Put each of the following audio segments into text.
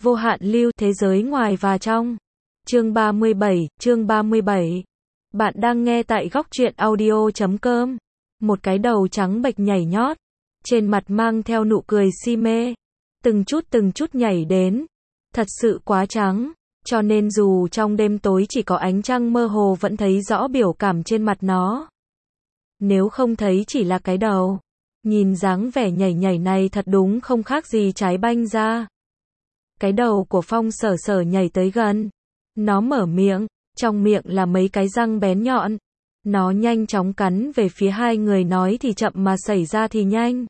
Vô hạn lưu, thế giới ngoài và trong. Chương 37. Bạn đang nghe tại góc truyện audio.com. Một cái đầu trắng bệch nhảy nhót, trên mặt mang theo nụ cười si mê, từng chút nhảy đến. Thật sự quá trắng, cho nên dù trong đêm tối chỉ có ánh trăng mơ hồ vẫn thấy rõ biểu cảm trên mặt nó. Nếu không thấy chỉ là cái đầu, nhìn dáng vẻ nhảy này thật đúng không khác gì trái banh ra. Cái đầu của Phong Sở Sở nhảy tới gần. Nó mở miệng, trong miệng là mấy cái răng bén nhọn. Nó nhanh chóng cắn về phía hai người, nói thì chậm mà xảy ra thì nhanh.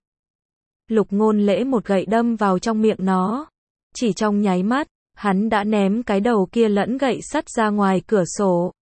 Lục Ngôn Lễ một gậy đâm vào trong miệng nó. Chỉ trong nháy mắt, hắn đã ném cái đầu kia lẫn gậy sắt ra ngoài cửa sổ.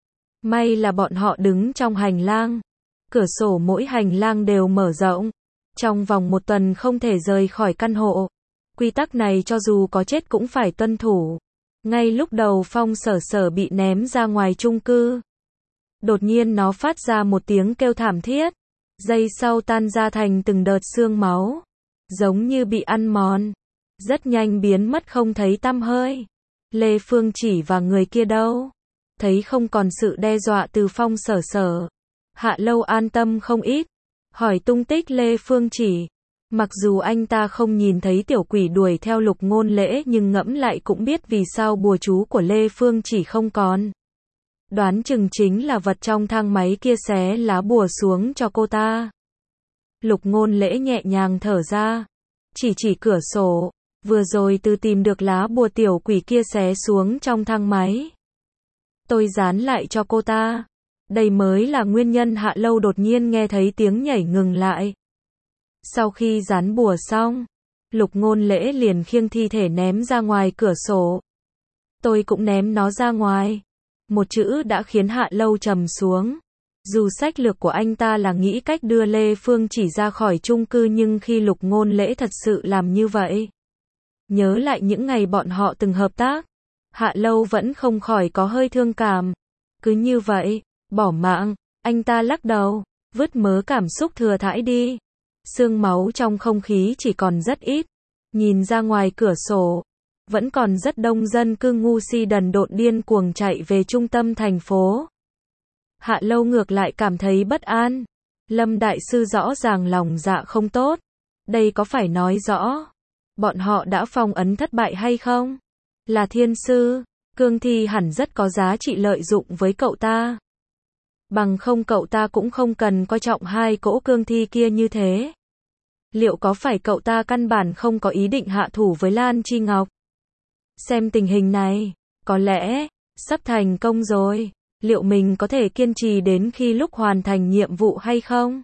May là bọn họ đứng trong hành lang. Cửa sổ mỗi hành lang đều mở rộng. Trong vòng 1 tuần không thể rời khỏi căn hộ. Quy tắc này cho dù có chết cũng phải tuân thủ. Ngay lúc đầu Phong Sở Sở bị ném ra ngoài chung cư, đột nhiên nó phát ra một tiếng kêu thảm thiết. Giây sau tan ra thành từng đợt xương máu, giống như bị ăn mòn. Rất nhanh biến mất không thấy tăm hơi. Lê Phương Chỉ và người kia đâu? Thấy không còn sự đe dọa từ Phong Sở Sở, Hạ Lâu an tâm không ít. Hỏi tung tích Lê Phương Chỉ. Mặc dù anh ta không nhìn thấy tiểu quỷ đuổi theo Lục Ngôn Lễ, nhưng ngẫm lại cũng biết vì sao bùa chú của Lê Phương Chỉ không còn. Đoán chừng chính là vật trong thang máy kia xé lá bùa xuống cho cô ta. Lục Ngôn Lễ nhẹ nhàng thở ra, chỉ cửa sổ. Vừa rồi từ tìm được lá bùa tiểu quỷ kia xé xuống trong thang máy, tôi dán lại cho cô ta. Đây mới là nguyên nhân Hạ Lâu đột nhiên nghe thấy tiếng nhảy ngừng lại. Sau khi dán bùa xong, Lục Ngôn Lễ liền khiêng thi thể ném ra ngoài cửa sổ. Tôi cũng ném nó ra ngoài. Một chữ đã khiến Hạ Lâu trầm xuống. Dù sách lược của anh ta là nghĩ cách đưa Lê Phương Chỉ ra khỏi chung cư, nhưng khi Lục Ngôn Lễ thật sự làm như vậy, nhớ lại những ngày bọn họ từng hợp tác, Hạ Lâu vẫn không khỏi có hơi thương cảm. Cứ như vậy, bỏ mạng. Anh ta lắc đầu, vứt mớ cảm xúc thừa thãi đi. Sương máu trong không khí chỉ còn rất ít. Nhìn ra ngoài cửa sổ, vẫn còn rất đông dân cư ngu si đần độn điên cuồng chạy về trung tâm thành phố. Hạ Lâu ngược lại cảm thấy bất an. Lâm đại sư rõ ràng lòng dạ không tốt. Đây có phải nói rõ bọn họ đã phong ấn thất bại hay không? Là thiên sư, cương thi hẳn rất có giá trị lợi dụng với cậu ta. Bằng không cậu ta cũng không cần coi trọng hai cỗ cương thi kia như thế. Liệu có phải cậu ta căn bản không có ý định hạ thủ với Lan Chi Ngọc? Xem tình hình này, có lẽ sắp thành công rồi. Liệu mình có thể kiên trì đến khi lúc hoàn thành nhiệm vụ hay không?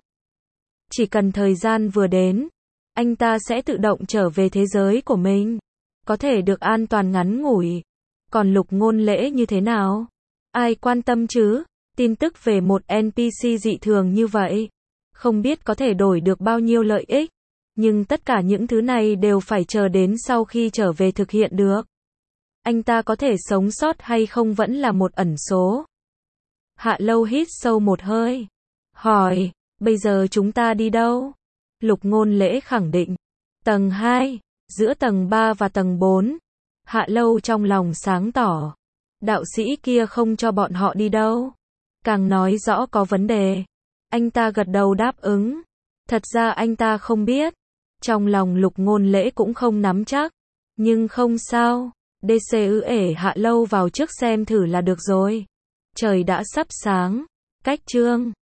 Chỉ cần thời gian vừa đến, anh ta sẽ tự động trở về thế giới của mình, có thể được an toàn ngắn ngủi. Còn Lục Ngôn Lễ như thế nào? Ai quan tâm chứ? Tin tức về một NPC dị thường như vậy, không biết có thể đổi được bao nhiêu lợi ích. Nhưng tất cả những thứ này đều phải chờ đến sau khi trở về thực hiện được. Anh ta có thể sống sót hay không vẫn là một ẩn số. Hạ Lâu hít sâu một hơi, hỏi, bây giờ chúng ta đi đâu? Lục Ngôn Lễ khẳng định, tầng 2, giữa tầng 3 và tầng 4. Hạ Lâu trong lòng sáng tỏ, đạo sĩ kia không cho bọn họ đi đâu, càng nói rõ có vấn đề. Anh ta gật đầu đáp ứng. Thật ra anh ta không biết, trong lòng Lục Ngôn Lễ cũng không nắm chắc, nhưng không sao. DCÜ Hạ Lâu vào trước xem thử là được rồi. Trời đã sắp sáng. Cách chương